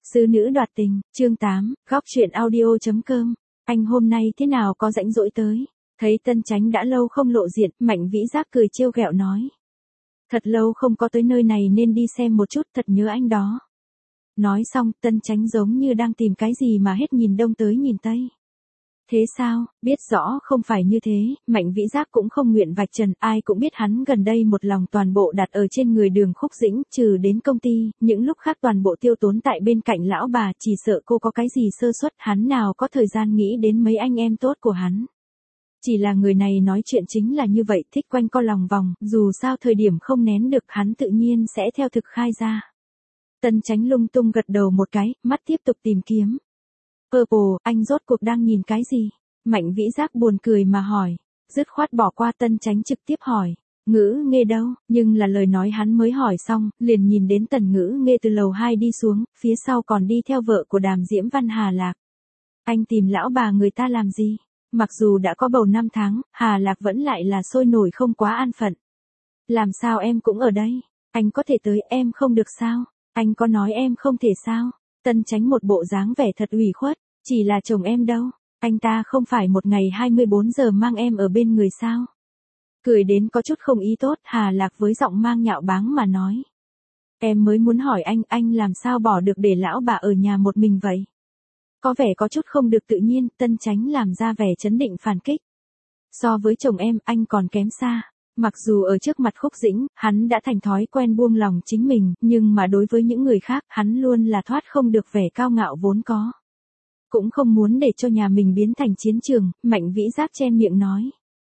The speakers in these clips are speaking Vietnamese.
Sư nữ đoạt tình, chương 8, góc truyện audio.com. Anh hôm nay thế nào có rảnh rỗi tới? Thấy Tân Chánh đã lâu không lộ diện, Mạnh Vĩ Giác cười trêu ghẹo nói. Thật lâu không có tới nơi này nên đi xem một chút, thật nhớ anh đó. Nói xong, Tân Chánh giống như đang tìm cái gì mà hết nhìn đông tới nhìn tây. Thế sao, biết rõ không phải như thế, Mạnh Vĩ Giác cũng không nguyện vạch trần, ai cũng biết hắn gần đây một lòng toàn bộ đặt ở trên người Đường Khúc Dĩnh, trừ đến công ty, những lúc khác toàn bộ tiêu tốn tại bên cạnh lão bà, chỉ sợ cô có cái gì sơ suất, hắn nào có thời gian nghĩ đến mấy anh em tốt của hắn. Chỉ là người này nói chuyện chính là như vậy, thích quanh co lòng vòng, dù sao thời điểm không nén được hắn tự nhiên sẽ theo thực khai ra. Tân Chánh lung tung gật đầu một cái, mắt tiếp tục tìm kiếm. Purple, anh rốt cuộc đang nhìn cái gì? Mạnh Vĩ Giác buồn cười mà hỏi. Dứt khoát bỏ qua Tân Chánh trực tiếp hỏi. Ngữ Nghê đâu? Nhưng là lời nói hắn mới hỏi xong, liền nhìn đến Tần Ngữ Nghê từ lầu 2 đi xuống, phía sau còn đi theo vợ của Đàm Diễm Văn Hà Lạc. Anh tìm lão bà người ta làm gì? Mặc dù đã có bầu 5 tháng, Hà Lạc vẫn lại là sôi nổi không quá an phận. Làm sao em cũng ở đây? Anh có thể tới, em không được sao? Anh có nói em không thể sao? Tân Chánh một bộ dáng vẻ thật ủy khuất, chỉ là chồng em đâu, anh ta không phải một ngày 24 giờ mang em ở bên người sao? Cười đến có chút không ý tốt, Hà Lạc với giọng mang nhạo báng mà nói. Em mới muốn hỏi anh làm sao bỏ được để lão bà ở nhà một mình vậy? Có vẻ có chút không được tự nhiên, Tân Chánh làm ra vẻ trấn định phản kích. So với chồng em, anh còn kém xa. Mặc dù ở trước mặt Khúc Dĩnh, hắn đã thành thói quen buông lòng chính mình, nhưng mà đối với những người khác, hắn luôn là thoát không được vẻ cao ngạo vốn có. Cũng không muốn để cho nhà mình biến thành chiến trường, Mạnh Vĩ Giác chen miệng nói.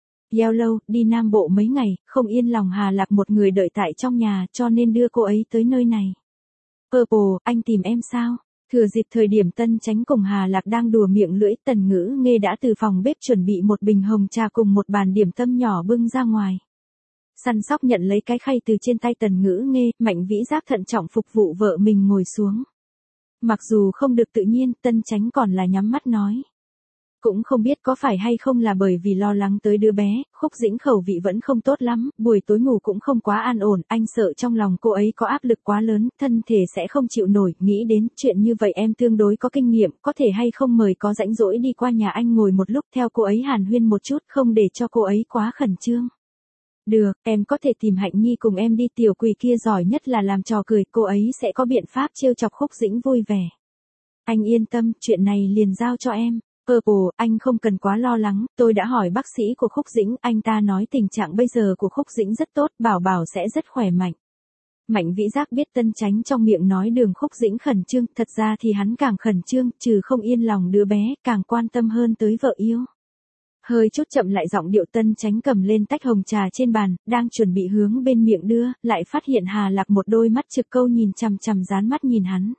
Lâu, đi Nam Bộ mấy ngày, không yên lòng Hà Lạc một người đợi tại trong nhà, cho nên đưa cô ấy tới nơi này. Purple, anh tìm em sao? Thừa dịp thời điểm Tân Chánh cùng Hà Lạc đang đùa miệng lưỡi, Tần Ngữ Nghê đã từ phòng bếp chuẩn bị một bình hồng trà cùng một bàn điểm tâm nhỏ bưng ra ngoài. Săn sóc nhận lấy cái khay từ trên tay Tần Ngữ Nghê, Mạnh Vĩ Giác thận trọng phục vụ vợ mình ngồi xuống. Mặc dù không được tự nhiên, Tân Chánh còn là nhắm mắt nói. Cũng không biết có phải hay không là bởi vì lo lắng tới đứa bé, Khúc Dĩnh khẩu vị vẫn không tốt lắm, buổi tối ngủ cũng không quá an ổn, anh sợ trong lòng cô ấy có áp lực quá lớn, thân thể sẽ không chịu nổi, nghĩ đến chuyện như vậy em tương đối có kinh nghiệm, có thể hay không mời có rảnh rỗi đi qua nhà anh ngồi một lúc theo cô ấy hàn huyên một chút, không để cho cô ấy quá khẩn trương. Được, em có thể tìm Hạnh Nhi cùng em đi, tiểu quỷ kia giỏi nhất là làm trò cười, cô ấy sẽ có biện pháp trêu chọc Khúc Dĩnh vui vẻ. Anh yên tâm, chuyện này liền giao cho em. Purple, anh không cần quá lo lắng, tôi đã hỏi bác sĩ của Khúc Dĩnh, anh ta nói tình trạng bây giờ của Khúc Dĩnh rất tốt, bảo sẽ rất khỏe mạnh. Mạnh Vĩ Giác biết Tân Chánh trong miệng nói Đường Khúc Dĩnh khẩn trương, thật ra thì hắn càng khẩn trương, trừ không yên lòng đứa bé, càng quan tâm hơn tới vợ yêu. Hơi chút chậm lại giọng điệu, Tân Chánh cầm lên tách hồng trà trên bàn, đang chuẩn bị hướng bên miệng đưa, lại phát hiện Hà Lạc một đôi mắt trực câu nhìn chằm chằm dán mắt nhìn hắn.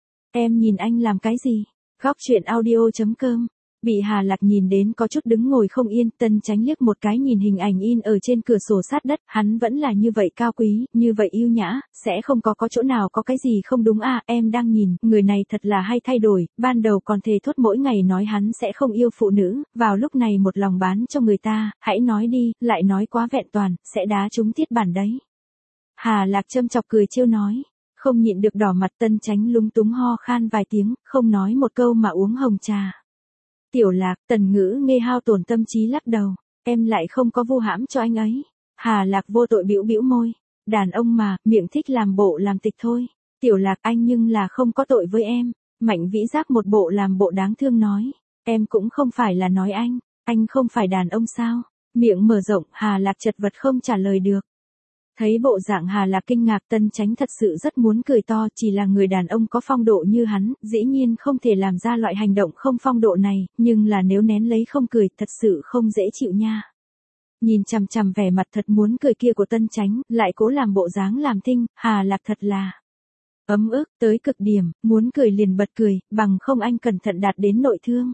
Em nhìn anh làm cái gì? Góc truyện audio.com. Bị Hà Lạc nhìn đến có chút đứng ngồi không yên, Tân Chánh liếc một cái nhìn hình ảnh in ở trên cửa sổ sát đất, hắn vẫn là như vậy cao quý, như vậy yêu nhã, sẽ không có chỗ nào có cái gì không đúng à, em đang nhìn, người này thật là hay thay đổi, ban đầu còn thề thốt mỗi ngày nói hắn sẽ không yêu phụ nữ, vào lúc này một lòng bán cho người ta, hãy nói đi, lại nói quá vẹn toàn, sẽ đá trúng tiết bản đấy. Hà Lạc châm chọc cười trêu nói. Không nhịn được đỏ mặt, Tân Chánh lúng túng ho khan vài tiếng, không nói một câu mà uống hồng trà. Tiểu Lạc, Tần Ngữ Nghê hao tổn tâm trí lắc đầu, em lại không có vu hãm cho anh ấy. Hà Lạc vô tội bĩu bĩu môi, đàn ông mà, miệng thích làm bộ làm tịch thôi. Tiểu Lạc, anh nhưng là không có tội với em. Mạnh Vĩ Giác một bộ làm bộ đáng thương nói, em cũng không phải là nói anh không phải đàn ông sao? Miệng mở rộng, Hà Lạc chật vật không trả lời được. Thấy bộ dạng Hà Lạc kinh ngạc, Tân Chánh thật sự rất muốn cười to, chỉ là người đàn ông có phong độ như hắn, dĩ nhiên không thể làm ra loại hành động không phong độ này, nhưng là nếu nén lấy không cười, thật sự không dễ chịu nha. Nhìn chằm chằm vẻ mặt thật muốn cười kia của Tân Chánh, lại cố làm bộ dáng làm thinh, Hà Lạc thật là ấm ức tới cực điểm, muốn cười liền bật cười, bằng không anh cẩn thận đạt đến nội thương.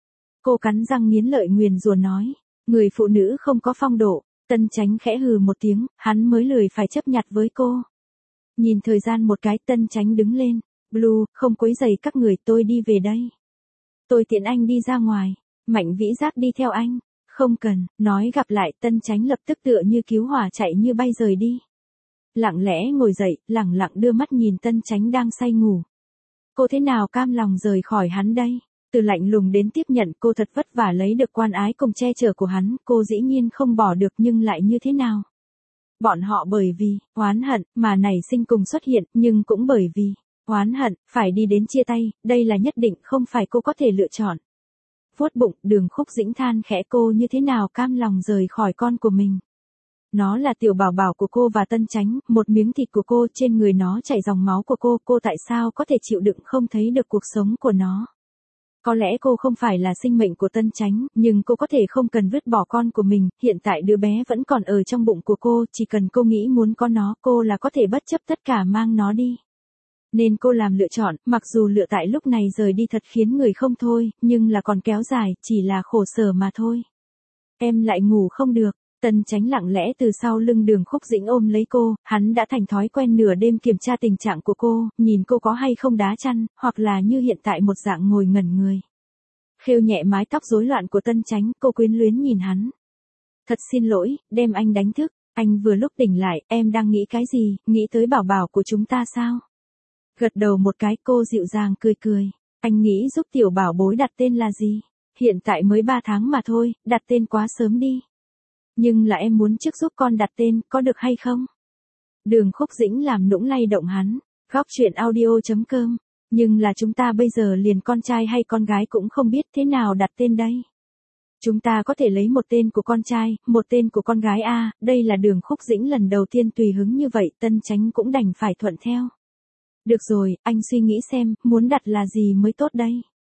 Cô cắn răng nghiến lợi nguyền rủa nói, người phụ nữ không có phong độ. Tân Chánh khẽ hừ một tiếng, hắn mới lười phải chấp nhặt với cô. Nhìn thời gian một cái, Tân Chánh đứng lên. Blue, không quấy rầy các người, tôi đi về đây. Tôi tiện anh đi ra ngoài. Mạnh Vĩ Giác đi theo anh. Không cần, nói gặp lại, Tân Chánh lập tức tựa như cứu hỏa chạy như bay rời đi. Lặng lẽ ngồi dậy, lẳng lặng đưa mắt nhìn Tân Chánh đang say ngủ. cô thế nào cam lòng rời khỏi hắn đây? Từ lạnh lùng đến tiếp nhận, cô thật vất vả lấy được quan ái cùng che chở của hắn, cô dĩ nhiên không bỏ được, nhưng lại như thế nào? Bọn họ bởi vì oán hận mà nảy sinh cùng xuất hiện, nhưng cũng bởi vì oán hận phải đi đến chia tay, đây là nhất định không phải cô có thể lựa chọn. Vuốt bụng, Đường Khúc Dĩnh than khẽ, cô như thế nào cam lòng rời khỏi con của mình. Nó là tiểu bảo bảo của cô và Tân Chánh, một miếng thịt của cô, trên người nó chảy dòng máu của cô tại sao có thể chịu đựng không thấy được cuộc sống của nó. Có lẽ cô không phải là sinh mệnh của Tân Chánh, nhưng cô có thể không cần vứt bỏ con của mình, hiện tại đứa bé vẫn còn ở trong bụng của cô, chỉ cần cô nghĩ muốn có nó, cô là có thể bất chấp tất cả mang nó đi. Nên cô làm lựa chọn, mặc dù lựa tại lúc này rời đi thật khiến người không thôi, nhưng là còn kéo dài, chỉ là khổ sở mà thôi. Em lại ngủ không được. Tân Chánh lặng lẽ từ sau lưng Đường Khúc Dĩnh ôm lấy cô, hắn đã thành thói quen nửa đêm kiểm tra tình trạng của cô, nhìn cô có hay không đá chăn, hoặc là như hiện tại một dạng ngồi ngẩn người. Khêu nhẹ mái tóc rối loạn của Tân Chánh, cô quyến luyến nhìn hắn. Thật xin lỗi, đem anh đánh thức, anh vừa lúc tỉnh lại, em đang nghĩ cái gì, nghĩ tới bảo bảo của chúng ta sao? Gật đầu một cái, cô dịu dàng cười cười, anh nghĩ giúp tiểu bảo bối đặt tên là gì? Hiện tại mới 3 tháng mà thôi, đặt tên quá sớm đi. Nhưng là em muốn trước giúp con đặt tên, có được hay không? Đường Khúc Dĩnh làm nũng lay động hắn. Góc truyện audio.com. Nhưng là chúng ta bây giờ liền con trai hay con gái cũng không biết, thế nào đặt tên đây? Chúng ta có thể lấy một tên của con trai, một tên của con gái a. Đây là Đường Khúc Dĩnh lần đầu tiên tùy hứng như vậy, Tân Chánh cũng đành phải thuận theo. Được rồi, anh suy nghĩ xem, muốn đặt là gì mới tốt đây?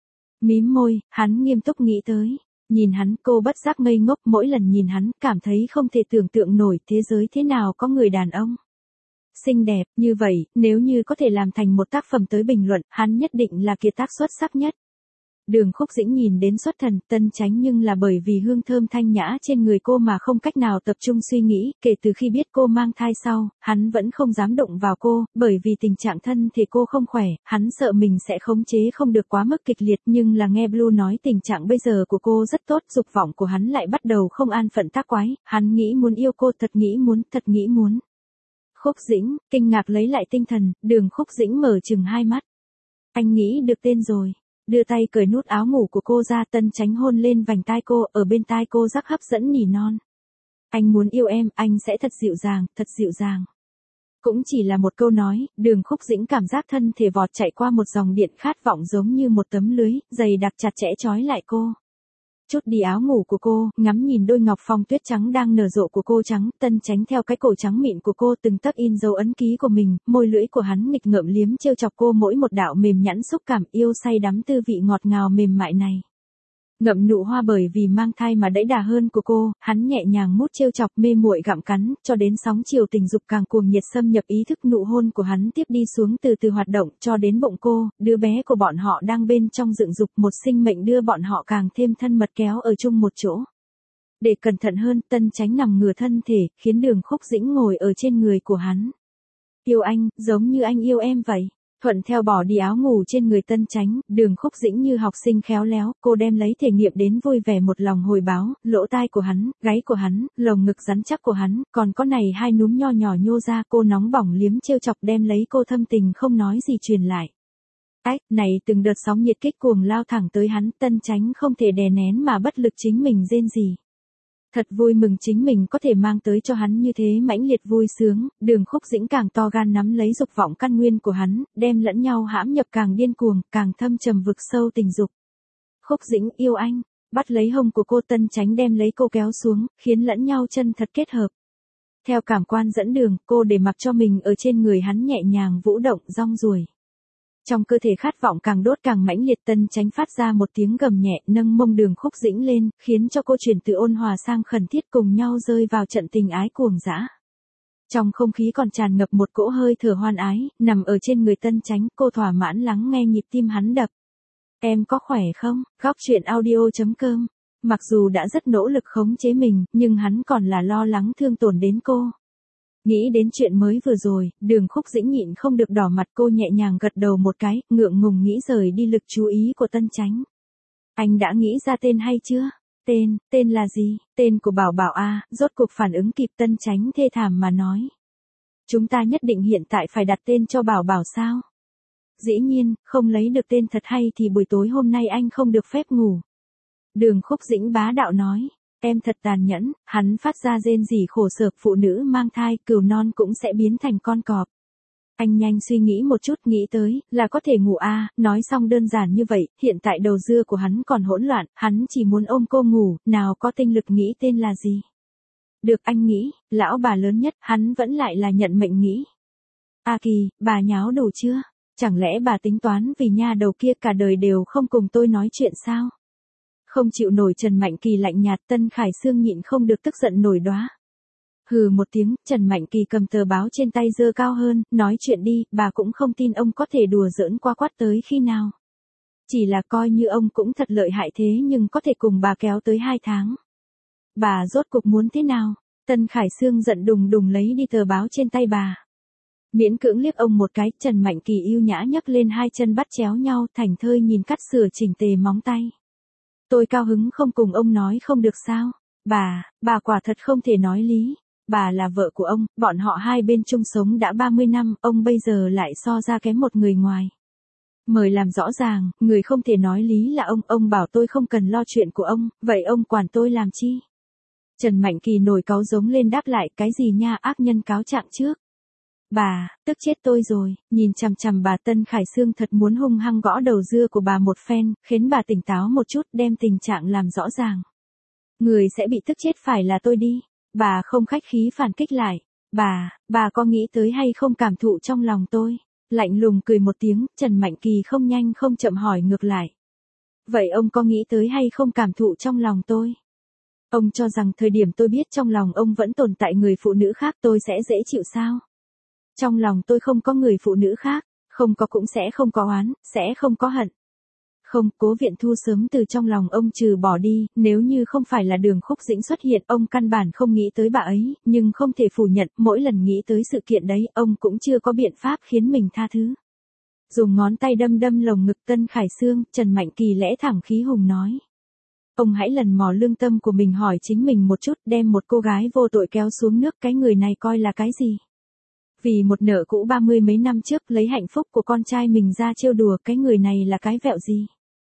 Mím môi, hắn nghiêm túc nghĩ tới. Nhìn hắn, cô bất giác ngây ngốc, mỗi lần nhìn hắn, cảm thấy không thể tưởng tượng nổi thế giới thế nào có người đàn ông xinh đẹp như vậy, nếu như có thể làm thành một tác phẩm tới bình luận, hắn nhất định là kiệt tác xuất sắc nhất. Đường Khúc Dĩnh nhìn đến xuất thần, Tân Chánh nhưng là bởi vì hương thơm thanh nhã trên người cô mà không cách nào tập trung suy nghĩ, kể từ khi biết cô mang thai sau, hắn vẫn không dám động vào cô, bởi vì tình trạng thân thể cô không khỏe, hắn sợ mình sẽ khống chế không được quá mức kịch liệt, nhưng là nghe Blue nói tình trạng bây giờ của cô rất tốt, dục vọng của hắn lại bắt đầu không an phận tác quái, hắn nghĩ muốn yêu cô, thật nghĩ muốn. Khúc Dĩnh, kinh ngạc lấy lại tinh thần, Đường Khúc Dĩnh mở chừng hai mắt. Anh nghĩ được tên rồi. Đưa tay cởi nút áo ngủ của cô ra, Tân Chánh hôn lên vành tai cô, ở bên tai cô rắc hấp dẫn nỉ non. Anh muốn yêu em, anh sẽ thật dịu dàng. Cũng chỉ là một câu nói, Đường Khúc Dĩnh cảm giác thân thể vọt chạy qua một dòng điện khát vọng giống như một tấm lưới, dày đặc chặt chẽ trói lại cô. Chút đi áo ngủ của cô, ngắm nhìn đôi ngọc phong tuyết trắng đang nở rộ của cô trắng, Tân Chánh theo cái cổ trắng mịn của cô từng tấc in dấu ấn ký của mình, môi lưỡi của hắn nghịch ngợm liếm trêu chọc cô mỗi một đạo mềm nhẵn xúc cảm, yêu say đắm tư vị ngọt ngào mềm mại này. Ngậm nụ hoa bởi vì mang thai mà đẫy đà hơn của cô, hắn nhẹ nhàng mút trêu chọc mê muội gặm cắn, cho đến sóng chiều tình dục càng cuồng nhiệt xâm nhập ý thức, nụ hôn của hắn tiếp đi xuống từ từ hoạt động cho đến bụng cô, đứa bé của bọn họ đang bên trong dựng dục, một sinh mệnh đưa bọn họ càng thêm thân mật kéo ở chung một chỗ. Để cẩn thận hơn, Tân Chánh nằm ngửa thân thể, khiến Đường Khúc Dĩnh ngồi ở trên người của hắn. Yêu anh, giống như anh yêu em vậy. Thuận theo bỏ đi áo ngủ trên người Tân Chánh, Đường Khúc Dĩnh như học sinh khéo léo, cô đem lấy thể nghiệm đến vui vẻ một lòng hồi báo, lỗ tai của hắn, gáy của hắn, lồng ngực rắn chắc của hắn, còn có này hai núm nho nhỏ nhô ra, cô nóng bỏng liếm trêu chọc đem lấy cô thâm tình không nói gì truyền lại. Ách, này từng đợt sóng nhiệt kích cuồng lao thẳng tới hắn, Tân Chánh không thể đè nén mà bất lực chính mình rên rỉ. Thật vui mừng chính mình có thể mang tới cho hắn như thế mãnh liệt vui sướng, Đường Khúc Dĩnh càng to gan nắm lấy dục vọng căn nguyên của hắn, đem lẫn nhau hãm nhập càng điên cuồng, càng thâm trầm vực sâu tình dục. Khúc Dĩnh yêu anh, bắt lấy hông của cô, Tân Chánh đem lấy cô kéo xuống, khiến lẫn nhau chân thật kết hợp. Theo cảm quan dẫn đường, cô để mặc cho mình ở trên người hắn nhẹ nhàng vũ động rong ruổi. Trong cơ thể khát vọng càng đốt càng mãnh liệt, Tân Chánh phát ra một tiếng gầm nhẹ, nâng mông Đường Khúc Dĩnh lên, khiến cho cô chuyển từ ôn hòa sang khẩn thiết, cùng nhau rơi vào trận tình ái cuồng dã. Trong không khí còn tràn ngập một cỗ hơi thở hoan ái, nằm ở trên người Tân Chánh, cô thỏa mãn lắng nghe nhịp tim hắn đập. Em có khỏe không? Góc truyện audio.com. Mặc dù đã rất nỗ lực khống chế mình, nhưng hắn còn là lo lắng thương tổn đến cô. Nghĩ đến chuyện mới vừa rồi, Đường Khúc Dĩnh nhịn không được đỏ mặt, cô nhẹ nhàng gật đầu một cái, ngượng ngùng nghĩ rời đi lực chú ý của Tân Chánh. Anh đã nghĩ ra tên hay chưa? Tên là gì? Tên của bảo bảo a, rốt cuộc phản ứng kịp, Tân Chánh thê thảm mà nói. Chúng ta nhất định hiện tại phải đặt tên cho bảo bảo sao? Dĩ nhiên, không lấy được tên thật hay thì buổi tối hôm nay anh không được phép ngủ. Đường Khúc Dĩnh bá đạo nói, em thật tàn nhẫn, hắn phát ra rên rỉ khổ sở, phụ nữ mang thai, cừu non cũng sẽ biến thành con cọp. Anh nhanh suy nghĩ một chút, nghĩ tới, là có thể ngủ à, nói xong đơn giản như vậy, hiện tại đầu dưa của hắn còn hỗn loạn, hắn chỉ muốn ôm cô ngủ, nào có tinh lực nghĩ tên là gì. Được, anh nghĩ, lão bà lớn nhất, hắn vẫn lại là nhận mệnh nghĩ. A Kỳ, bà nháo đủ chưa? Chẳng lẽ bà tính toán vì nha đầu kia cả đời đều không cùng tôi nói chuyện sao? Không chịu nổi Trần Mạnh Kỳ lạnh nhạt, Tân Khải Sương nhịn không được tức giận nổi đoá. Hừ một tiếng, Trần Mạnh Kỳ cầm tờ báo trên tay giơ cao hơn, nói chuyện đi, bà cũng không tin ông có thể đùa giỡn qua quát tới khi nào. Chỉ là coi như ông cũng thật lợi hại thế nhưng có thể cùng bà kéo tới 2 tháng. Bà rốt cuộc muốn thế nào? Tân Khải Sương giận đùng đùng lấy đi tờ báo trên tay bà. Miễn cưỡng liếc ông một cái, Trần Mạnh Kỳ yêu nhã nhấc lên 2 chân bắt chéo nhau, thảnh thơi nhìn cắt sửa chỉnh tề móng tay. Tôi cao hứng không cùng ông nói không được sao? Bà quả thật không thể nói lý. Bà là vợ của ông, bọn họ hai bên chung sống đã 30 năm, ông bây giờ lại so ra kém một người ngoài. Mời làm rõ ràng, người không thể nói lý là ông bảo tôi không cần lo chuyện của ông, vậy ông quản tôi làm chi? Trần Mạnh Kỳ nổi cáu giống lên đáp lại, cái gì nha, ác nhân cáo trạng trước. Bà, tức chết tôi rồi, nhìn chằm chằm bà. Tân Khải Sương thật muốn hung hăng gõ đầu dưa của bà một phen, khiến bà tỉnh táo một chút, đem tình trạng làm rõ ràng. Người sẽ bị tức chết phải là tôi đi. Bà không khách khí phản kích lại. Bà có nghĩ tới hay không cảm thụ trong lòng tôi? Lạnh lùng cười một tiếng, Trần Mạnh Kỳ không nhanh không chậm hỏi ngược lại. Vậy ông có nghĩ tới hay không cảm thụ trong lòng tôi? Ông cho rằng thời điểm tôi biết trong lòng ông vẫn tồn tại người phụ nữ khác tôi sẽ dễ chịu sao? Trong lòng tôi không có người phụ nữ khác, không có cũng sẽ không có oán, sẽ không có hận. Không, Cố Viện Thu sớm từ trong lòng ông trừ bỏ đi, nếu như không phải là Đường Khúc Dĩnh xuất hiện, ông căn bản không nghĩ tới bà ấy, nhưng không thể phủ nhận, mỗi lần nghĩ tới sự kiện đấy, ông cũng chưa có biện pháp khiến mình tha thứ. Dùng ngón tay đâm đâm lồng ngực Tân Khải Sương, Trần Mạnh Kỳ lẽ thẳng khí hùng nói. Ông hãy lần mò lương tâm của mình hỏi chính mình một chút, đem một cô gái vô tội kéo xuống nước, cái người này coi là cái gì? Vì một nợ cũ 30 mấy năm trước lấy hạnh phúc của con trai mình ra trêu đùa, cái người này là cái vẹo gì?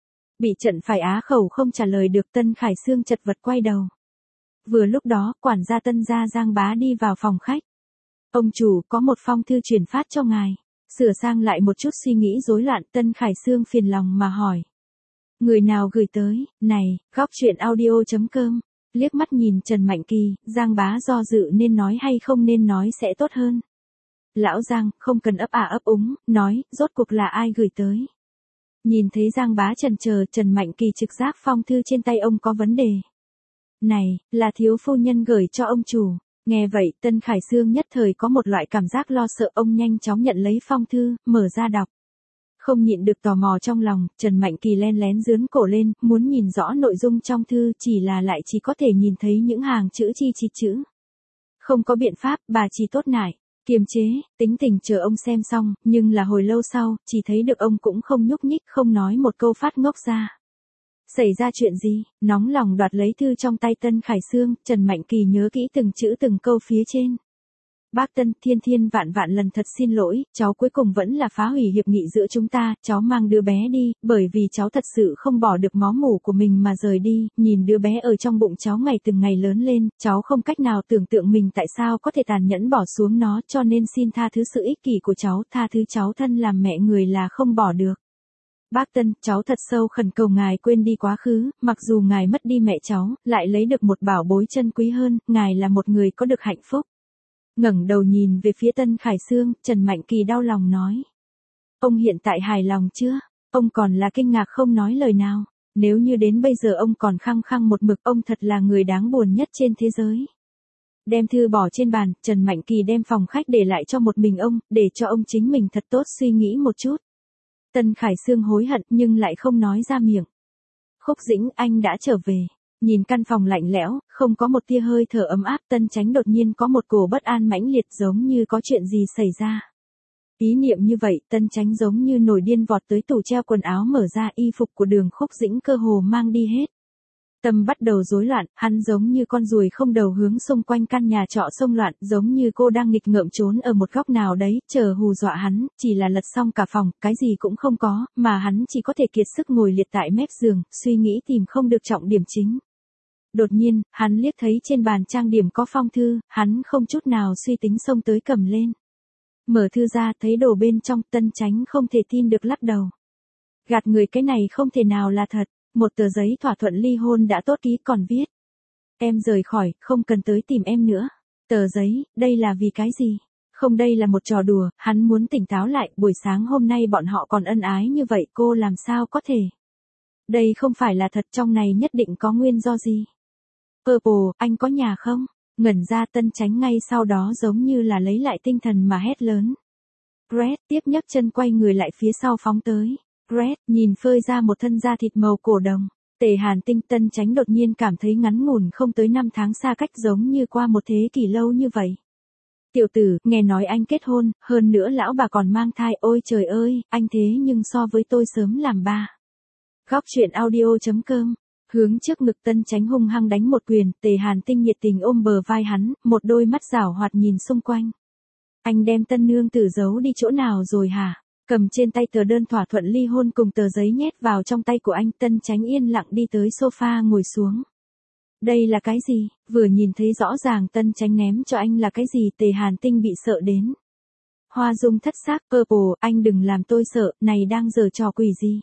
Bị trận phải á khẩu không trả lời được, Tân Khải Sương chật vật quay đầu. Vừa lúc đó, quản gia Tân gia Giang Bá đi vào phòng khách. Ông chủ, có một phong thư truyền phát cho ngài. Sửa sang lại một chút suy nghĩ rối loạn, Tân Khải Sương phiền lòng mà hỏi. Người nào gửi tới? Này, góc chuyện audio.com. Liếc mắt nhìn Trần Mạnh Kỳ, Giang Bá do dự nên nói hay không nên nói sẽ tốt hơn. Lão Giang, không cần ấp ấp úng, nói, rốt cuộc là ai gửi tới? Nhìn thấy Giang Bá chần chờ, Trần Mạnh Kỳ trực giác phong thư trên tay ông có vấn đề. Này, là thiếu phu nhân gửi cho ông chủ. Nghe vậy, Tân Khải Sương nhất thời có một loại cảm giác lo sợ, ông nhanh chóng nhận lấy phong thư, mở ra đọc. Không nhịn được tò mò trong lòng, Trần Mạnh Kỳ len lén giương cổ lên, muốn nhìn rõ nội dung trong thư, chỉ là lại chỉ có thể nhìn thấy những hàng chữ chi chít chữ. Không có biện pháp, bà chỉ tốt nại. Kiềm chế, tính tình chờ ông xem xong, nhưng là hồi lâu sau, chỉ thấy được ông cũng không nhúc nhích, không nói một câu phát ngốc ra. Xảy ra chuyện gì? Nóng lòng đoạt lấy thư trong tay Tân Khải Sương, Trần Mạnh Kỳ nhớ kỹ từng chữ từng câu phía trên. Bác Tân, thiên vạn lần thật xin lỗi, cháu cuối cùng vẫn là phá hủy hiệp nghị giữa chúng ta, cháu mang đứa bé đi, bởi vì cháu thật sự không bỏ được máu mủ của mình mà rời đi, nhìn đứa bé ở trong bụng cháu ngày từng ngày lớn lên, cháu không cách nào tưởng tượng mình tại sao có thể tàn nhẫn bỏ xuống nó, cho nên xin tha thứ sự ích kỷ của cháu, tha thứ cháu thân làm mẹ người là không bỏ được. Bác Tân, cháu thật sâu khẩn cầu ngài quên đi quá khứ, mặc dù ngài mất đi mẹ cháu, lại lấy được một bảo bối chân quý hơn, ngài là một người có được hạnh phúc. Ngẩng đầu nhìn về phía Tân Khải Sương, Trần Mạnh Kỳ đau lòng nói. Ông hiện tại hài lòng chưa? Ông còn là kinh ngạc không nói lời nào. Nếu như đến bây giờ ông còn khăng khăng một mực, ông thật là người đáng buồn nhất trên thế giới. Đem thư bỏ trên bàn, Trần Mạnh Kỳ đem phòng khách để lại cho một mình ông, để cho ông chính mình thật tốt suy nghĩ một chút. Tân Khải Sương hối hận nhưng lại không nói ra miệng. Khúc Dĩnh, anh đã trở về. Nhìn căn phòng lạnh lẽo, không có một tia hơi thở ấm áp, Tân Chánh đột nhiên có một cổ bất an mãnh liệt giống như có chuyện gì xảy ra. Ý niệm như vậy, Tân Chánh giống như nổi điên vọt tới tủ treo quần áo mở ra, y phục của Đường Khúc Dĩnh cơ hồ mang đi hết. Tâm bắt đầu rối loạn, hắn giống như con ruồi không đầu hướng xung quanh căn nhà trọ xông loạn, giống như cô đang nghịch ngợm trốn ở một góc nào đấy, chờ hù dọa hắn, chỉ là lật xong cả phòng, cái gì cũng không có, mà hắn chỉ có thể kiệt sức ngồi liệt tại mép giường, suy nghĩ tìm không được trọng điểm chính. Đột nhiên, hắn liếc thấy trên bàn trang điểm có phong thư, hắn không chút nào suy tính xông tới cầm lên. Mở thư ra, thấy đồ bên trong, Tân Chánh không thể tin được lắc đầu. Gạt người, cái này không thể nào là thật. Một tờ giấy thỏa thuận ly hôn đã tốt ký còn viết. Em rời khỏi, không cần tới tìm em nữa. Tờ giấy, đây là vì cái gì? Không, đây là một trò đùa, hắn muốn tỉnh táo lại, buổi sáng hôm nay bọn họ còn ân ái như vậy, cô làm sao có thể? Đây không phải là thật, trong này nhất định có nguyên do gì. Purple, anh có nhà không? Ngẩn ra, Tân Chánh ngay sau đó giống như là lấy lại tinh thần mà hét lớn. Brett tiếp nhấc chân quay người lại phía sau phóng tới. Brett nhìn phơi ra một thân da thịt màu cổ đồng. Tề Hàn Tinh. Tân Chánh đột nhiên cảm thấy ngắn ngủn không tới 5 tháng xa cách giống như qua một thế kỷ lâu như vậy. Tiểu tử, nghe nói anh kết hôn, hơn nữa lão bà còn mang thai, ôi trời ơi, anh thế nhưng so với tôi sớm làm ba. Góc truyện audio.com. Hướng trước ngực Tân Chánh hung hăng đánh một quyền, Tề Hàn Tinh nhiệt tình ôm bờ vai hắn, một đôi mắt giảo hoạt nhìn xung quanh. Anh đem tân nương tử giấu đi chỗ nào rồi hả? Cầm trên tay tờ đơn thỏa thuận ly hôn cùng tờ giấy nhét vào trong tay của anh. Tân Chánh yên lặng đi tới sofa ngồi xuống. Đây là cái gì? Vừa nhìn thấy rõ ràng Tân Chánh ném cho anh là cái gì, Tề Hàn Tinh bị sợ đến. Hoa dung thất xác. Purple, anh đừng làm tôi sợ, này đang giở trò quỷ gì?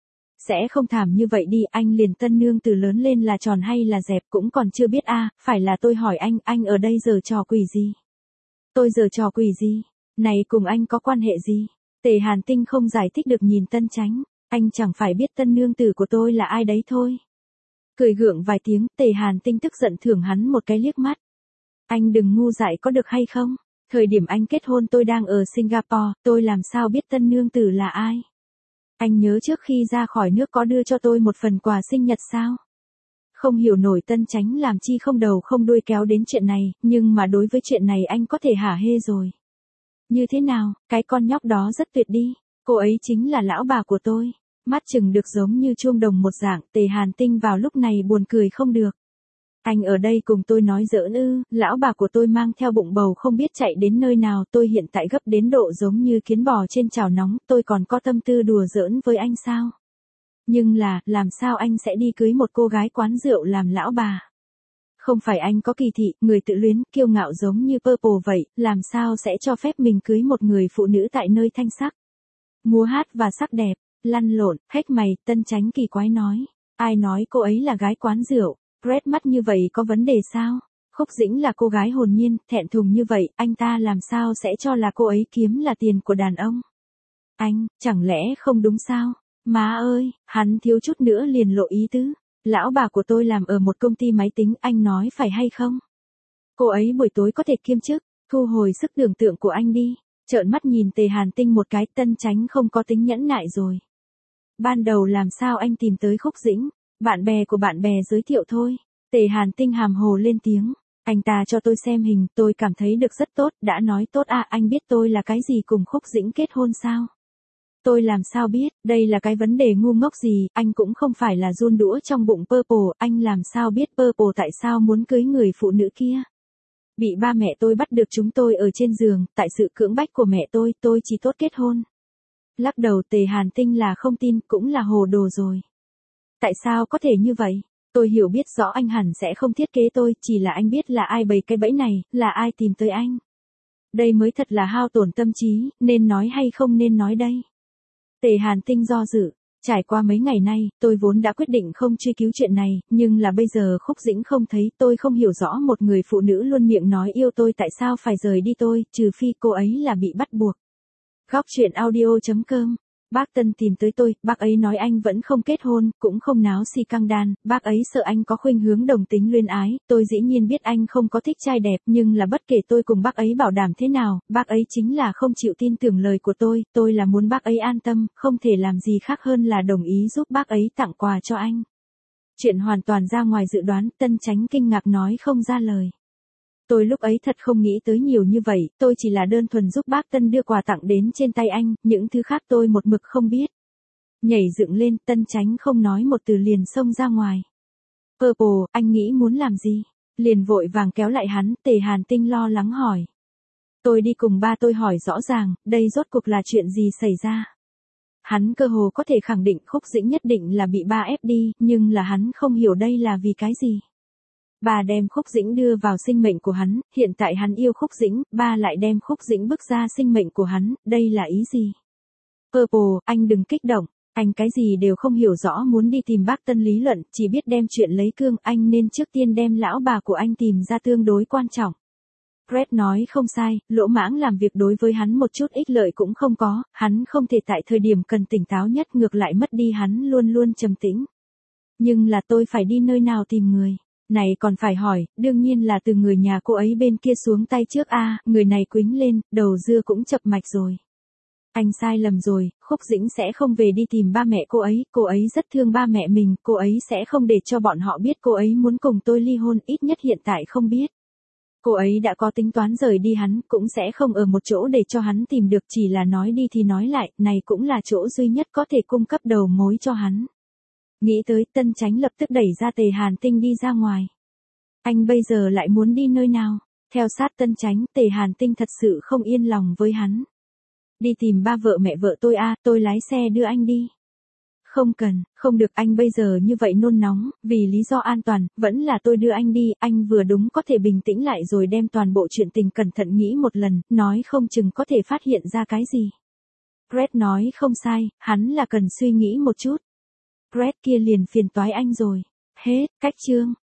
Sẽ không thảm như vậy đi, anh liền tân nương từ lớn lên là tròn hay là dẹp cũng còn chưa biết a. Phải là tôi hỏi anh ở đây giở trò quỷ gì? Tôi giở trò quỷ gì? Này cùng anh có quan hệ gì? Tề Hàn Tinh không giải thích được nhìn Tân Chánh, anh chẳng phải biết tân nương tử của tôi là ai đấy thôi. Cười gượng vài tiếng, Tề Hàn Tinh tức giận thưởng hắn một cái liếc mắt. Anh đừng ngu dại có được hay không? Thời điểm anh kết hôn tôi đang ở Singapore, tôi làm sao biết tân nương tử là ai? Anh nhớ trước khi ra khỏi nước có đưa cho tôi một phần quà sinh nhật sao? Không hiểu nổi Tân Chánh làm chi không đầu không đuôi kéo đến chuyện này, nhưng mà đối với chuyện này anh có thể hả hê rồi. Như thế nào, cái con nhóc đó rất tuyệt đi, cô ấy chính là lão bà của tôi. Mắt chừng được giống như chuông đồng một dạng, Tề Hàn Tinh vào lúc này buồn cười không được. Anh ở đây cùng tôi nói giỡn ư? Lão bà của tôi mang theo bụng bầu không biết chạy đến nơi nào, tôi hiện tại gấp đến độ giống như kiến bò trên chảo nóng, tôi còn có tâm tư đùa giỡn với anh sao? Nhưng là, làm sao anh sẽ đi cưới một cô gái quán rượu làm lão bà? Không phải anh có kỳ thị, người tự luyến, kiêu ngạo giống như Purple vậy, làm sao sẽ cho phép mình cưới một người phụ nữ tại nơi thanh sắc, múa hát và sắc đẹp, lăn lộn, hết mày, Tân Chánh kỳ quái nói. Ai nói cô ấy là gái quán rượu? Brett mắt như vậy có vấn đề sao? Khúc Dĩnh là cô gái hồn nhiên, thẹn thùng như vậy, anh ta làm sao sẽ cho là cô ấy kiếm là tiền của đàn ông? Anh, chẳng lẽ không đúng sao? Má ơi, hắn thiếu chút nữa liền lộ ý tứ. Lão bà của tôi làm ở một công ty máy tính, anh nói phải hay không? Cô ấy buổi tối có thể kiêm chức, thu hồi sức tưởng tượng của anh đi. Trợn mắt nhìn Tề Hàn Tinh một cái, Tân Chánh không có tính nhẫn nại rồi. Ban đầu làm sao anh tìm tới Khúc Dĩnh? Bạn bè của bạn bè giới thiệu thôi. Tề Hàn Tinh hàm hồ lên tiếng. Anh ta cho tôi xem hình, tôi cảm thấy được rất tốt, đã nói tốt à, anh biết tôi là cái gì cùng Khúc Dĩnh kết hôn sao? Tôi làm sao biết, đây là cái vấn đề ngu ngốc gì, anh cũng không phải là giun đũa trong bụng Purple, anh làm sao biết Purple tại sao muốn cưới người phụ nữ kia? Bị ba mẹ tôi bắt được chúng tôi ở trên giường, tại sự cưỡng bách của mẹ tôi chỉ tốt kết hôn. Lắc đầu Tề Hàn Tinh là không tin, cũng là hồ đồ rồi. Tại sao có thể như vậy? Tôi hiểu biết rõ anh hẳn sẽ không thiết kế tôi, chỉ là anh biết là ai bày cái bẫy này, là ai tìm tới anh. Đây mới thật là hao tổn tâm trí, nên nói hay không nên nói đây. Tề Hàn Tinh do dự. Trải qua mấy ngày nay, tôi vốn đã quyết định không truy cứu chuyện này, nhưng là bây giờ Khúc Dĩnh không thấy, tôi không hiểu rõ một người phụ nữ luôn miệng nói yêu tôi tại sao phải rời đi tôi, trừ phi cô ấy là bị bắt buộc. Góc truyện audio.com. Bác Tân tìm tới tôi, bác ấy nói anh vẫn không kết hôn, cũng không náo si căng đan, bác ấy sợ anh có khuynh hướng đồng tính luyến ái, tôi dĩ nhiên biết anh không có thích trai đẹp, nhưng là bất kể tôi cùng bác ấy bảo đảm thế nào, bác ấy chính là không chịu tin tưởng lời của tôi là muốn bác ấy an tâm, không thể làm gì khác hơn là đồng ý giúp bác ấy tặng quà cho anh. Chuyện hoàn toàn ra ngoài dự đoán, Tân Chánh kinh ngạc nói không ra lời. Tôi lúc ấy thật không nghĩ tới nhiều như vậy, tôi chỉ là đơn thuần giúp bác Tân đưa quà tặng đến trên tay anh, những thứ khác tôi một mực không biết. Nhảy dựng lên, Tân Chánh không nói một từ liền xông ra ngoài. Purple, anh nghĩ muốn làm gì? Liền vội vàng kéo lại hắn, Tề Hàn Tinh lo lắng hỏi. Tôi đi cùng ba tôi hỏi rõ ràng, đây rốt cuộc là chuyện gì xảy ra? Hắn cơ hồ có thể khẳng định Khúc Dĩnh nhất định là bị ba ép đi, nhưng là hắn không hiểu đây là vì cái gì. Ba đem Khúc Dĩnh đưa vào sinh mệnh của hắn, hiện tại hắn yêu Khúc Dĩnh, ba lại đem Khúc Dĩnh bức ra sinh mệnh của hắn, đây là ý gì? Purple, anh đừng kích động, anh cái gì đều không hiểu rõ muốn đi tìm bác Tân lý luận, chỉ biết đem chuyện lấy cương, anh nên trước tiên đem lão bà của anh tìm ra tương đối quan trọng. Fred nói không sai, lỗ mãng làm việc đối với hắn một chút ích lợi cũng không có, hắn không thể tại thời điểm cần tỉnh táo nhất ngược lại mất đi hắn luôn luôn trầm tĩnh. Nhưng là tôi phải đi nơi nào tìm người? Này còn phải hỏi, đương nhiên là từ người nhà cô ấy bên kia xuống tay trước a. Người này quĩnh lên, đầu dưa cũng chập mạch rồi. Anh sai lầm rồi, Khúc Dĩnh sẽ không về đi tìm ba mẹ cô ấy rất thương ba mẹ mình, cô ấy sẽ không để cho bọn họ biết cô ấy muốn cùng tôi ly hôn, ít nhất hiện tại không biết. Cô ấy đã có tính toán rời đi hắn, cũng sẽ không ở một chỗ để cho hắn tìm được, chỉ là nói đi thì nói lại, này cũng là chỗ duy nhất có thể cung cấp đầu mối cho hắn. Nghĩ tới, Tân Chánh lập tức đẩy ra Tề Hàn Tinh đi ra ngoài. Anh bây giờ lại muốn đi nơi nào? Theo sát Tân Chánh, Tề Hàn Tinh thật sự không yên lòng với hắn. Đi tìm ba vợ mẹ vợ tôi a, tôi lái xe đưa anh đi. Không cần, không được, anh bây giờ như vậy nôn nóng, vì lý do an toàn, vẫn là tôi đưa anh đi, anh vừa đúng có thể bình tĩnh lại rồi đem toàn bộ chuyện tình cẩn thận nghĩ một lần, nói không chừng có thể phát hiện ra cái gì. Fred nói không sai, hắn là cần suy nghĩ một chút. Fred kia liền phiền toái anh rồi. Hết, cách chương.